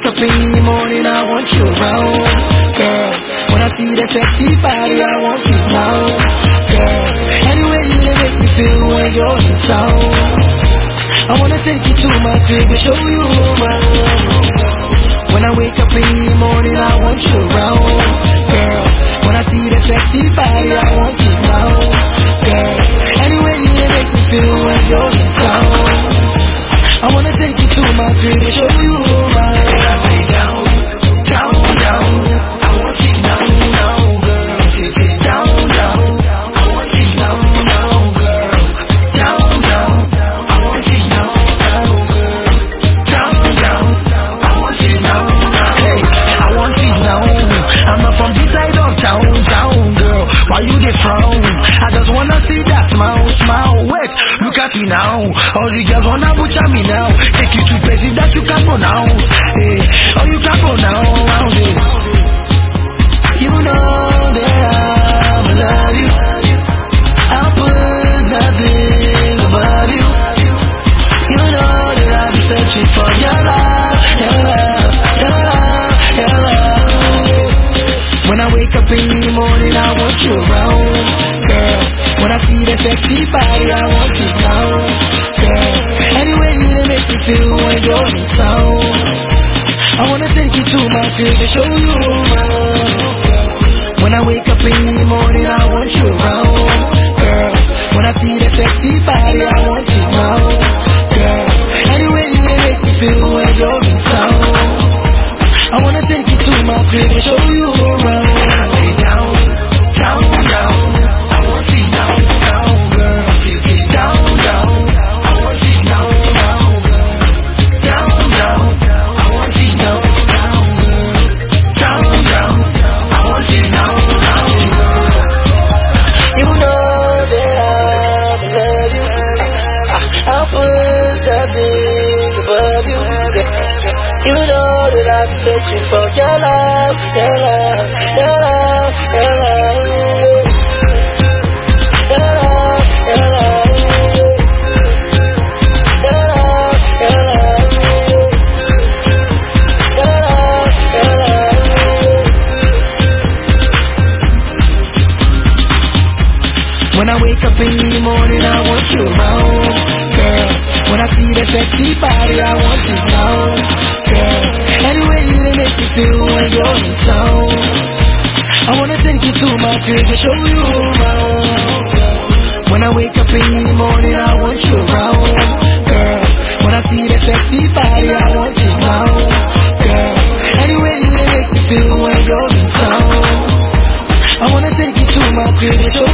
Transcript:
wake up in the morning, I want you around, girl. When I see that sexy body, I want you now, girl. Anyway, you make me feel when you're in town. I wanna take you to my crib and show you around. When I wake up in the morning, I want you around, girl. When I see that sexy body, I want you now, girl. Anyway, you make me feel when you're in town. I wanna take you to my crib and show you around. I lay down, down, down. I want you now, now, girl. Take it down, down. I want you now, now, girl. Down, down. I want you now, now, girl. Down, down. I want you now, now. Hey, I want you now. I'm not from this side of town, town, girl. Why you dey frown? I just wanna see that smile, smile. Wait, look at me now. All the girls wanna butcher me now. Take you to places that you can't pronounce. Hey, oh, you can't pronounce it. You know that I love you. I'll put nothing above you. You know that I'll be searching for your love, your love, your love, your love. When I wake up in the morning, I want you around, girl. When I see that sexy body, I want you now, girl. Anyway, you make me feel when you're in town. I wanna take you to my crib and show you around. When I wake up in the morning, I want you around, girl. When I see that sexy body, I want you now, girl. Anyway, you make me feel when you're in town. I wanna take you to my crib and show you around. I lay down, down, down. I want you now, now, girl. Take it down, down. I want you now, now, girl. Down, down. I want you now, now, girl. Down, down. I want you now, now, girl. You know that I love you. I'll put that thing above you. You know that I'm searching for your love, your love, your love, your love. Your love, your love. Your love, your love. Your love, your love. When I wake up in the morning, I want you around, girl. When I see that sexy body, I want you now, girl. Anyway, you make me feel when you're in town. I wanna take you to my crib and show you around. When I wake up in the morning, I want you around, girl. When I see that sexy body, I want you now, girl. Anyway, you make me feel when you're in town. I wanna take you to my crib and show